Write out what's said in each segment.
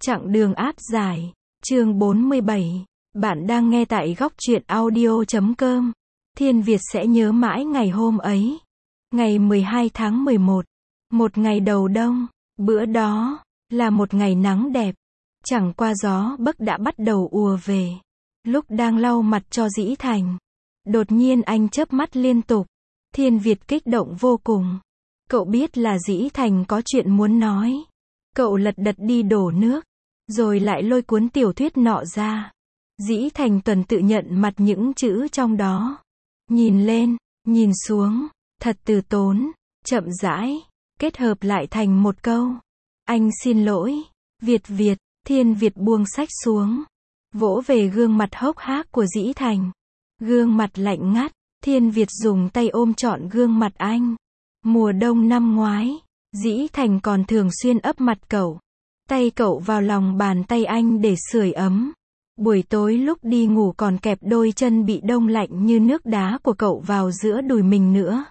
Chặng đường áp giải. Chương 47. Bạn đang nghe tại góc truyện audio.com. Thiên Việt sẽ nhớ mãi ngày hôm ấy. Ngày 12 tháng 11. Một ngày đầu đông. Bữa đó là một ngày nắng đẹp. Chẳng qua gió bấc đã bắt đầu ùa về. Lúc đang lau mặt cho Dĩ Thành, đột nhiên anh chớp mắt liên tục. Thiên Việt kích động vô cùng. Cậu biết là Dĩ Thành có chuyện muốn nói. Cậu lật đật đi đổ nước, rồi lại lôi cuốn tiểu thuyết nọ ra. Dĩ Thành tuần tự nhận mặt những chữ trong đó. Nhìn lên, nhìn xuống, thật từ tốn, chậm rãi, kết hợp lại thành một câu. Anh xin lỗi, Việt. Thiên Việt buông sách xuống, vỗ về gương mặt hốc hác của Dĩ Thành. Gương mặt lạnh ngắt, Thiên Việt dùng tay ôm trọn gương mặt anh. Mùa đông năm ngoái, Dĩ Thành còn thường xuyên ấp mặt cậu. Tay cậu vào lòng bàn tay anh để sưởi ấm. Buổi tối lúc đi ngủ còn kẹp đôi chân bị đông lạnh như nước đá của cậu vào giữa đùi mình nữa.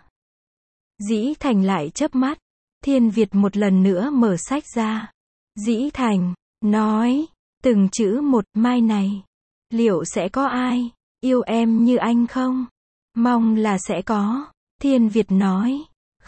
Dĩ Thành lại chớp mắt. Thiên Việt một lần nữa mở sách ra. Dĩ Thành nói, từng chữ một, mai này, liệu sẽ có ai yêu em như anh không? Mong là sẽ có. Thiên Việt nói,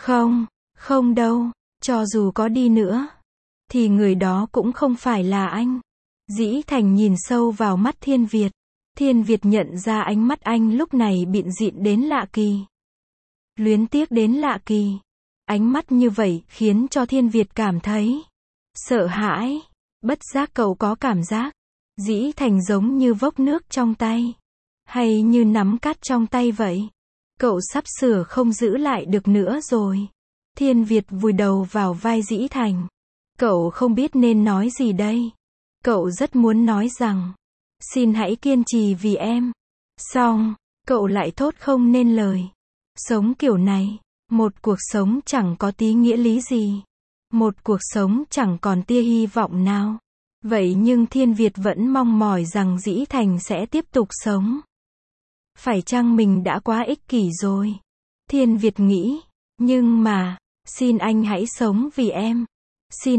không đâu, cho dù có đi nữa, thì người đó cũng không phải là anh. Dĩ Thành nhìn sâu vào mắt Thiên Việt. Thiên Việt nhận ra ánh mắt anh lúc này bịn dịn đến lạ kỳ. Luyến tiếc đến lạ kỳ. Ánh mắt như vậy khiến cho Thiên Việt cảm thấy sợ hãi. Bất giác cậu có cảm giác Dĩ Thành giống như vốc nước trong tay, hay như nắm cát trong tay vậy. Cậu sắp sửa không giữ lại được nữa rồi. Thiên Việt vùi đầu vào vai Dĩ Thành. Cậu không biết nên nói gì đây. Cậu rất muốn nói rằng, xin hãy kiên trì vì em. Xong, cậu lại thốt không nên lời. Sống kiểu này, một cuộc sống chẳng có tí nghĩa lý gì. Một cuộc sống chẳng còn tia hy vọng nào. Vậy nhưng Thiên Việt vẫn mong mỏi rằng Dĩ Thành sẽ tiếp tục sống. Phải chăng mình đã quá ích kỷ rồi? Thiên Việt nghĩ. Nhưng mà, xin anh hãy sống vì em. Xin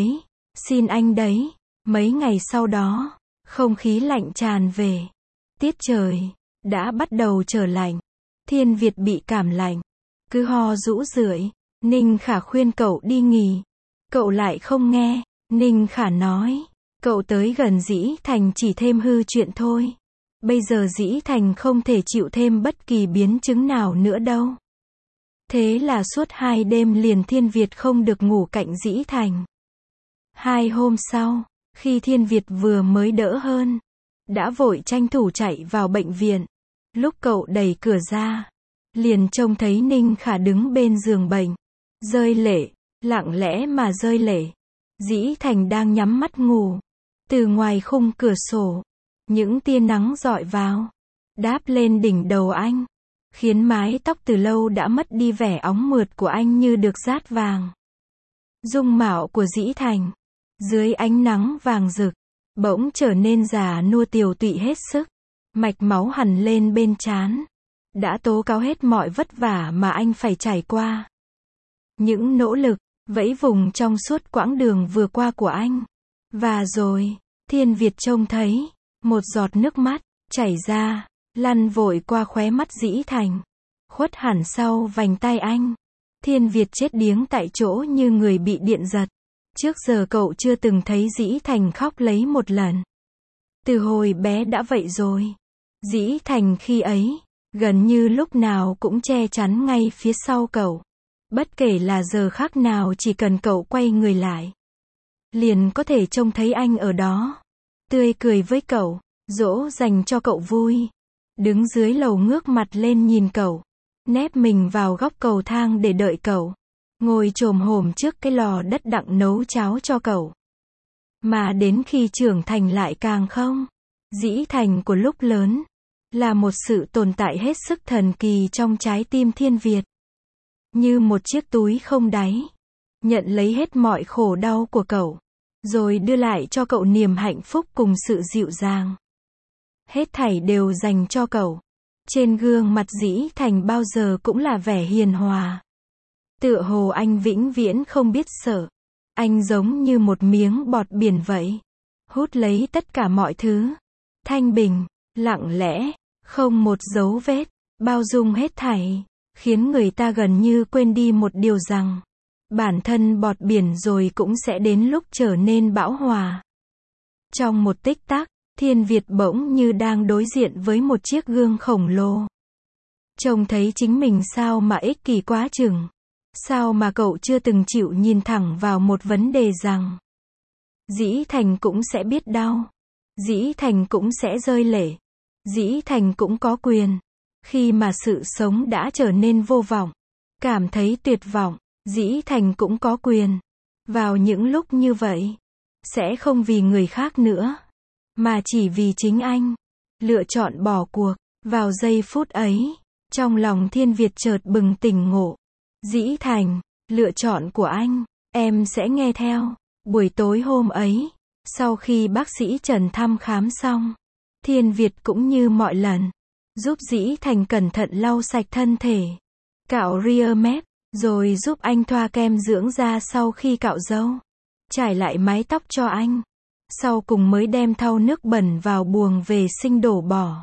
anh đấy. Mấy ngày sau đó, không khí lạnh tràn về. Tiết trời đã bắt đầu trở lạnh. Thiên Việt bị cảm lạnh, cứ ho rũ rượi. Ninh Khả khuyên cậu đi nghỉ. Cậu lại không nghe. Ninh Khả nói, cậu tới gần Dĩ Thành chỉ thêm hư chuyện thôi. Bây giờ Dĩ Thành không thể chịu thêm bất kỳ biến chứng nào nữa đâu. Thế là suốt 2 đêm liền Thiên Việt không được ngủ cạnh Dĩ Thành. 2 hôm sau, khi Thiên Việt vừa mới đỡ hơn, đã vội tranh thủ chạy vào bệnh viện. Lúc cậu đẩy cửa ra, liền trông thấy Ninh Khả đứng bên giường bệnh, rơi lệ, lặng lẽ mà rơi lệ. Dĩ Thành đang nhắm mắt ngủ. Từ ngoài khung cửa sổ, những tia nắng rọi vào, đáp lên đỉnh đầu anh, khiến mái tóc từ lâu đã mất đi vẻ óng mượt của anh như được dát vàng. Dung mạo của Dĩ Thành, dưới ánh nắng vàng rực, bỗng trở nên già nua tiều tụy hết sức. Mạch máu hằn lên bên trán, đã tố cáo hết mọi vất vả mà anh phải trải qua. Những nỗ lực, vẫy vùng trong suốt quãng đường vừa qua của anh. Và rồi, Thiên Việt trông thấy một giọt nước mắt chảy ra, lăn vội qua khóe mắt Dĩ Thành, khuất hẳn sau vành tay anh. Thiên Việt chết điếng tại chỗ như người bị điện giật. Trước giờ cậu chưa từng thấy Dĩ Thành khóc lấy một lần. Từ hồi bé đã vậy rồi. Dĩ Thành khi ấy, gần như lúc nào cũng che chắn ngay phía sau cậu. Bất kể là giờ khắc nào, chỉ cần cậu quay người lại, liền có thể trông thấy anh ở đó, tươi cười với cậu, dỗ dành cho cậu vui. Đứng dưới lầu ngước mặt lên nhìn cậu, nép mình vào góc cầu thang để đợi cậu, ngồi chồm hổm trước cái lò đất đặng nấu cháo cho cậu. Mà đến khi trưởng thành lại càng không. Dĩ Thành của lúc lớn là một sự tồn tại hết sức thần kỳ trong trái tim Thiên Việt. Như một chiếc túi không đáy, nhận lấy hết mọi khổ đau của cậu, rồi đưa lại cho cậu niềm hạnh phúc cùng sự dịu dàng. Hết thảy đều dành cho cậu. Trên gương mặt Dĩ Thành bao giờ cũng là vẻ hiền hòa. Tựa hồ anh vĩnh viễn không biết sợ. Anh giống như một miếng bọt biển vậy. hút lấy tất cả mọi thứ. Thanh bình, lặng lẽ, không một dấu vết, bao dung hết thảy, khiến người ta gần như quên đi một điều rằng, bản thân bọt biển rồi cũng sẽ đến lúc trở nên bão hòa. Trong một tích tắc, Thiên Việt bỗng như đang đối diện với một chiếc gương khổng lồ. Trông thấy chính mình sao mà ích kỷ quá chừng. Sao mà cậu chưa từng chịu nhìn thẳng vào một vấn đề rằng, Dĩ Thành cũng sẽ biết đau. Dĩ Thành cũng sẽ rơi lệ. Dĩ Thành cũng có quyền. Khi mà sự sống đã trở nên vô vọng, cảm thấy tuyệt vọng, Dĩ Thành cũng có quyền. Vào những lúc như vậy, sẽ không vì người khác nữa, mà chỉ vì chính anh. Lựa chọn bỏ cuộc. Vào giây phút ấy, trong lòng Thiên Việt chợt bừng tỉnh ngộ. Dĩ Thành, lựa chọn của anh, em sẽ nghe theo. Buổi tối hôm ấy, sau khi bác sĩ Trần thăm khám xong, Thiên Việt cũng như mọi lần, giúp Dĩ Thành cẩn thận lau sạch thân thể, cạo ria mép, rồi giúp anh thoa kem dưỡng da sau khi cạo râu, trải lại mái tóc cho anh. Sau cùng mới đem thau nước bẩn vào buồng vệ sinh đổ bỏ.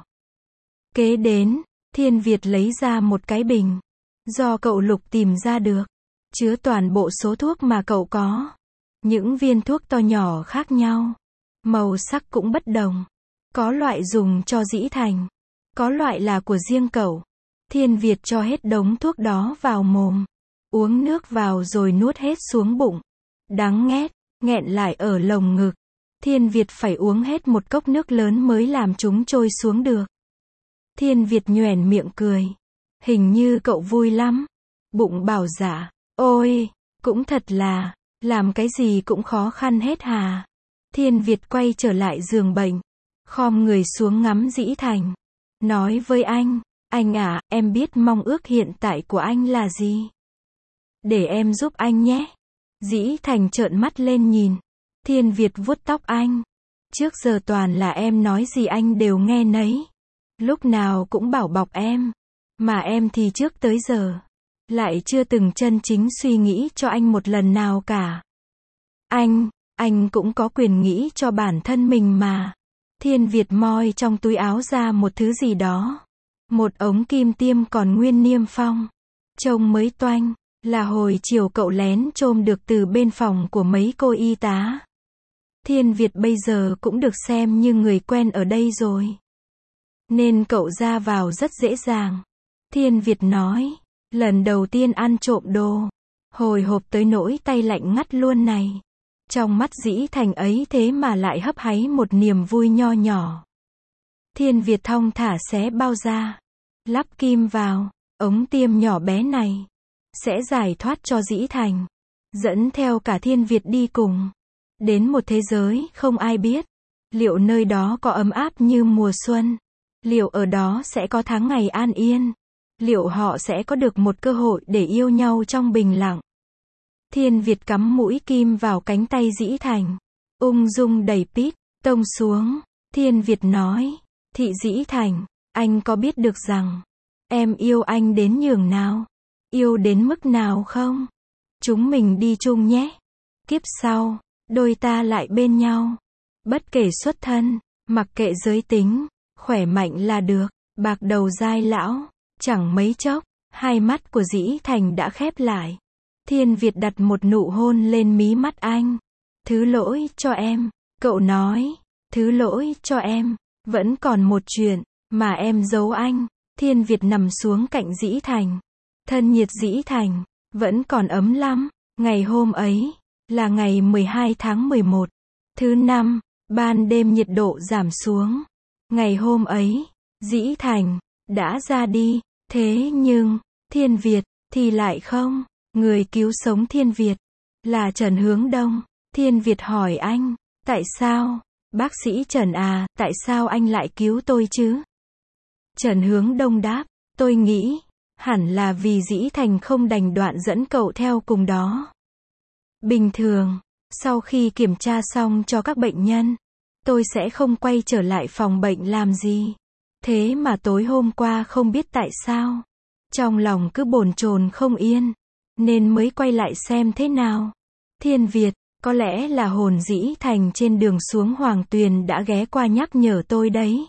Kế đến, Thiên Việt lấy ra một cái bình, do cậu Lục tìm ra được, chứa toàn bộ số thuốc mà cậu có. Những viên thuốc to nhỏ khác nhau, màu sắc cũng bất đồng. Có loại dùng cho Dĩ Thành, có loại là của riêng cậu. Thiên Việt cho hết đống thuốc đó vào mồm, uống nước vào rồi nuốt hết xuống bụng. Đắng nghét, nghẹn lại ở lồng ngực. Thiên Việt phải uống hết một cốc nước lớn mới làm chúng trôi xuống được. Thiên Việt nhoẻn miệng cười. Hình như cậu vui lắm. Bụng bảo dạ, ôi, cũng thật là, làm cái gì cũng khó khăn hết hà. Thiên Việt quay trở lại giường bệnh, khom người xuống ngắm Dĩ Thành. Nói với anh à, em biết mong ước hiện tại của anh là gì? Để em giúp anh nhé. Dĩ Thành trợn mắt lên nhìn. Thiên Việt vuốt tóc anh. Trước giờ toàn là em nói gì anh đều nghe nấy. Lúc nào cũng bảo bọc em. Mà em thì trước tới giờ, lại chưa từng chân chính suy nghĩ cho anh một lần nào cả. Anh cũng có quyền nghĩ cho bản thân mình mà. Thiên Việt moi trong túi áo ra một thứ gì đó. Một ống kim tiêm còn nguyên niêm phong. Trông mới toanh, là hồi chiều cậu lén trôm được từ bên phòng của mấy cô y tá. Thiên Việt bây giờ cũng được xem như người quen ở đây rồi, nên cậu ra vào rất dễ dàng. Thiên Việt nói, lần đầu tiên ăn trộm đồ, hồi hộp tới nỗi tay lạnh ngắt luôn này. Trong mắt Dĩ Thành ấy thế mà lại hấp háy một niềm vui nho nhỏ. Thiên Việt thong thả xé bao ra, lắp kim vào, ống tiêm nhỏ bé này sẽ giải thoát cho Dĩ Thành, dẫn theo cả Thiên Việt đi cùng, đến một thế giới không ai biết. Liệu nơi đó có ấm áp như mùa xuân? Liệu ở đó sẽ có tháng ngày an yên? Liệu họ sẽ có được một cơ hội để yêu nhau trong bình lặng? Thiên Việt cắm mũi kim vào cánh tay Dĩ Thành, ung dung đẩy pít, tông xuống. Thiên Việt nói, Thị Dĩ Thành, anh có biết được rằng, em yêu anh đến nhường nào? Yêu đến mức nào không? Chúng mình đi chung nhé. Kiếp sau, đôi ta lại bên nhau. Bất kể xuất thân, mặc kệ giới tính, khỏe mạnh là được. Bạc đầu dai lão, chẳng mấy chốc, hai mắt của Dĩ Thành đã khép lại. Thiên Việt đặt một nụ hôn lên mí mắt anh. Thứ lỗi cho em, cậu nói. Thứ lỗi cho em, vẫn còn một chuyện mà em giấu anh. Thiên Việt nằm xuống cạnh Dĩ Thành. Thân nhiệt Dĩ Thành vẫn còn ấm lắm. Ngày hôm ấy là ngày 12 tháng 11, thứ năm, ban đêm nhiệt độ giảm xuống. Ngày hôm ấy, Dĩ Thành đã ra đi, thế nhưng Thiên Việt thì lại không. Người cứu sống Thiên Việt là Trần Hướng Đông. Thiên Việt hỏi anh, tại sao? Bác sĩ Trần à, tại sao anh lại cứu tôi chứ? Trần Hướng Đông đáp, tôi nghĩ hẳn là vì Dĩ Thành không đành đoạn dẫn cậu theo cùng đó. Bình thường, sau khi kiểm tra xong cho các bệnh nhân, tôi sẽ không quay trở lại phòng bệnh làm gì. Thế mà tối hôm qua không biết tại sao, trong lòng cứ bồn chồn không yên, nên mới quay lại xem thế nào. Thiên Việt, Có lẽ là hồn Dĩ Thành trên đường xuống Hoàng Tuyền đã ghé qua nhắc nhở tôi đấy.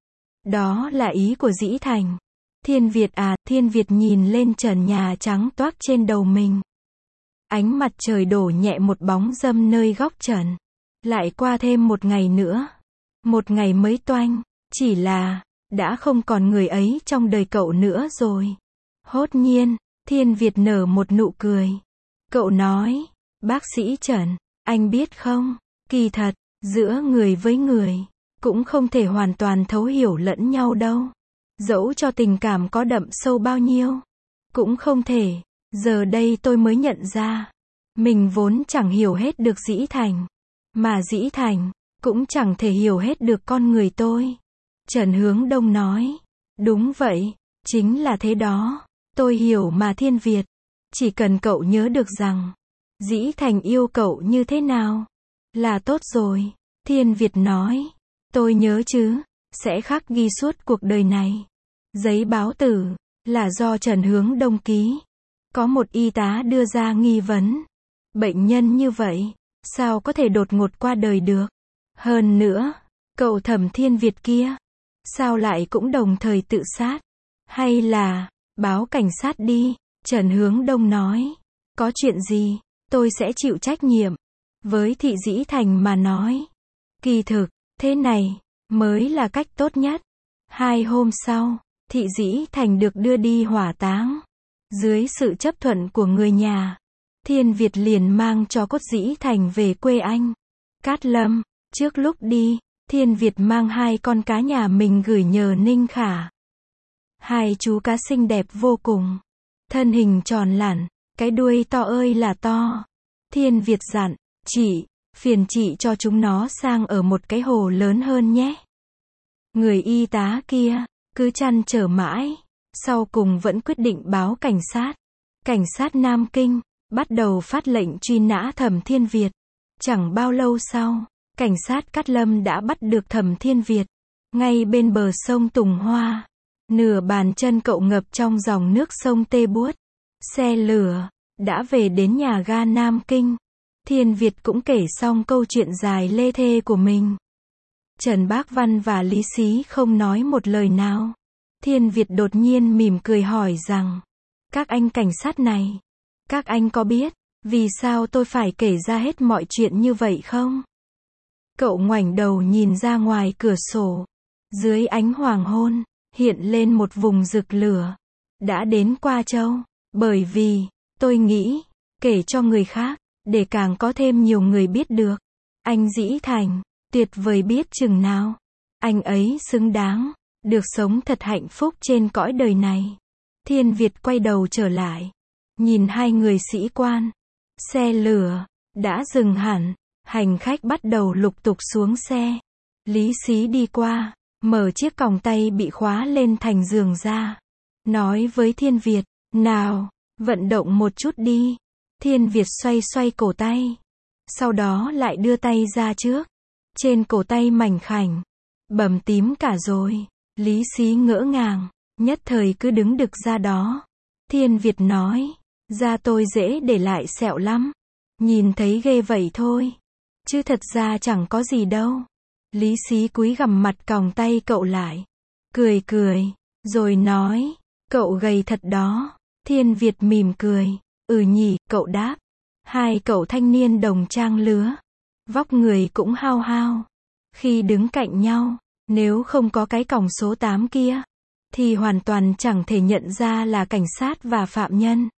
Đó là ý của Dĩ Thành. Thiên Việt à, Thiên Việt nhìn lên trần nhà trắng toác trên đầu mình. Ánh mặt trời đổ nhẹ một bóng râm nơi góc trần. Lại qua thêm một ngày nữa. Một ngày mới toanh. Chỉ là, đã không còn người ấy trong đời cậu nữa rồi. Hốt nhiên, Thiên Việt nở một nụ cười. Cậu nói, bác sĩ Trần, anh biết không, kỳ thật, giữa người với người, cũng không thể hoàn toàn thấu hiểu lẫn nhau đâu. Dẫu cho tình cảm có đậm sâu bao nhiêu, cũng không thể. Giờ đây tôi mới nhận ra, mình vốn chẳng hiểu hết được Dĩ Thành, mà Dĩ Thành cũng chẳng thể hiểu hết được con người tôi. Trần Hướng Đông nói, đúng vậy, chính là thế đó, tôi hiểu mà Thiên Việt. Chỉ cần cậu nhớ được rằng, Dĩ Thành yêu cậu như thế nào, là tốt rồi. Thiên Việt nói, tôi nhớ chứ, sẽ khắc ghi suốt cuộc đời này. Giấy báo tử, là do Trần Hướng Đông ký. Có một y tá đưa ra nghi vấn. Bệnh nhân như vậy, sao có thể đột ngột qua đời được? Hơn nữa, cậu Thẩm Thiên Việt kia, sao lại cũng đồng thời tự sát? Hay là, báo cảnh sát đi, Trần Hướng Đông nói. Có chuyện gì, tôi sẽ chịu trách nhiệm. Với Thị Dĩ Thành mà nói, kỳ thực, thế này, mới là cách tốt nhất. 2 hôm sau, Thị Dĩ Thành được đưa đi hỏa táng. Dưới sự chấp thuận của người nhà, Thiên Việt liền mang cho cốt Dĩ Thành về quê anh, Cát Lâm. Trước lúc đi, Thiên Việt mang 2 con cá nhà mình gửi nhờ Ninh Khả. 2 chú cá xinh đẹp vô cùng. Thân hình tròn lẳn, cái đuôi to ơi là to. Thiên Việt dặn, chị, phiền chị cho chúng nó sang ở một cái hồ lớn hơn nhé. Người y tá kia, cứ trăn trở mãi, sau cùng vẫn quyết định báo cảnh sát. Cảnh sát Nam Kinh, bắt đầu phát lệnh truy nã Thẩm Thiên Việt. Chẳng bao lâu sau, cảnh sát Cát Lâm đã bắt được Thẩm Thiên Việt, ngay bên bờ sông Tùng Hoa. Nửa bàn chân cậu ngập trong dòng nước sông tê buốt. Xe lửa đã về đến nhà ga Nam Kinh. Thiên Việt cũng kể xong câu chuyện dài lê thê của mình. Trần Bác Văn và Lý Xí không nói một lời nào. Thiên Việt đột nhiên mỉm cười hỏi rằng, các anh cảnh sát này, các anh có biết vì sao tôi phải kể ra hết mọi chuyện như vậy không? Cậu ngoảnh đầu nhìn ra ngoài cửa sổ. Dưới ánh hoàng hôn, hiện lên một vùng rực lửa. Đã đến Qua Châu. Bởi vì, tôi nghĩ, kể cho người khác, để càng có thêm nhiều người biết được. Anh Dĩ Thành, tuyệt vời biết chừng nào. Anh ấy xứng đáng, được sống thật hạnh phúc trên cõi đời này. Thiên Việt quay đầu trở lại. Nhìn 2 người sĩ quan. Xe lửa, đã dừng hẳn. Hành khách bắt đầu lục tục xuống xe. Lý Xí đi qua, mở chiếc còng tay bị khóa lên thành giường ra. Nói với Thiên Việt, nào, vận động một chút đi. Thiên Việt xoay xoay cổ tay. Sau đó lại đưa tay ra trước. Trên cổ tay mảnh khảnh, bầm tím cả rồi. Lý Xí ngỡ ngàng, nhất thời cứ đứng đực ra đó. Thiên Việt nói, da tôi dễ để lại sẹo lắm. Nhìn thấy ghê vậy thôi. Chứ thật ra chẳng có gì đâu. Lý Xí cúi gằm mặt còng tay cậu lại. Cười cười, rồi nói, cậu gầy thật đó. Thiên Việt mỉm cười, nhỉ, cậu đáp. 2 cậu thanh niên đồng trang lứa. Vóc người cũng hao hao. Khi đứng cạnh nhau, nếu không có cái còng số 8 kia, thì hoàn toàn chẳng thể nhận ra là cảnh sát và phạm nhân.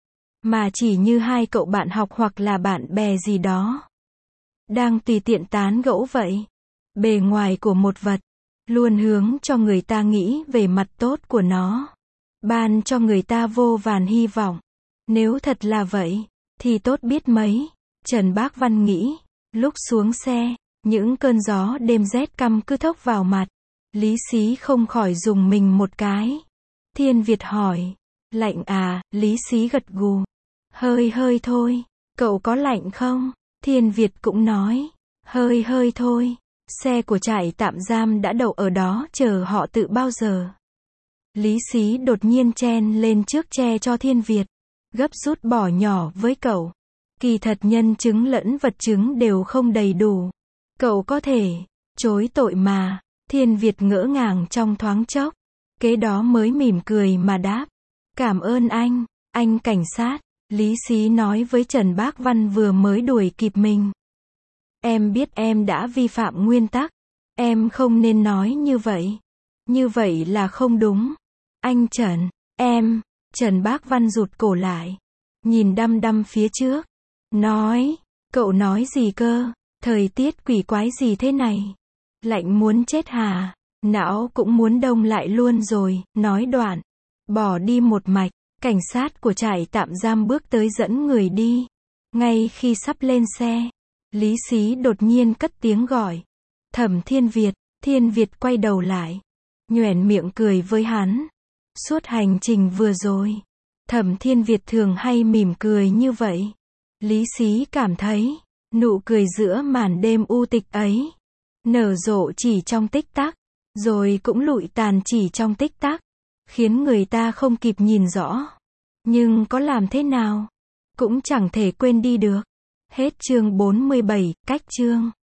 Mà chỉ như 2 cậu bạn học hoặc là bạn bè gì đó. Đang tùy tiện tán gẫu vậy. Bề ngoài của một vật, luôn hướng cho người ta nghĩ về mặt tốt của nó. Ban cho người ta vô vàn hy vọng. Nếu thật là vậy, thì tốt biết mấy. Trần Bác Văn nghĩ. Lúc xuống xe, những cơn gió đêm rét căm cứ thốc vào mặt. Lý Xí không khỏi rùng mình một cái. Thiên Việt hỏi, lạnh à? Lý Xí gật gù. Hơi hơi thôi. Cậu có lạnh không? Thiên Việt cũng nói, hơi hơi thôi. Xe của trại tạm giam đã đậu ở đó chờ họ tự bao giờ. Lý Xí đột nhiên chen lên trước che cho Thiên Việt. Gấp rút bỏ nhỏ với cậu. Kỳ thật nhân chứng lẫn vật chứng đều không đầy đủ. Cậu có thể chối tội mà. Thiên Việt ngỡ ngàng trong thoáng chốc. Kế đó mới mỉm cười mà đáp. Cảm ơn anh cảnh sát. Lý Xí nói với Trần Bác Văn vừa mới đuổi kịp mình. Em biết em đã vi phạm nguyên tắc. Em không nên nói như vậy. Như vậy là không đúng. Anh Trần, Trần Bác Văn rụt cổ lại. Nhìn đăm đăm phía trước. Nói, cậu nói gì cơ? Thời tiết quỷ quái gì thế này? Lạnh muốn chết hả? Não cũng muốn đông lại luôn rồi, nói đoạn. Bỏ đi một mạch, cảnh sát của trại tạm giam bước tới dẫn người đi. Ngay khi sắp lên xe, Lý Xí đột nhiên cất tiếng gọi. Thẩm Thiên Việt quay đầu lại. Nhoẻn miệng cười với hắn. Suốt hành trình vừa rồi, Thẩm Thiên Việt thường hay mỉm cười như vậy. Lý Xí cảm thấy, nụ cười giữa màn đêm u tịch ấy, nở rộ chỉ trong tích tắc, rồi cũng lụi tàn chỉ trong tích tắc, khiến người ta không kịp nhìn rõ. Nhưng có làm thế nào, cũng chẳng thể quên đi được. Hết chương 47, cách chương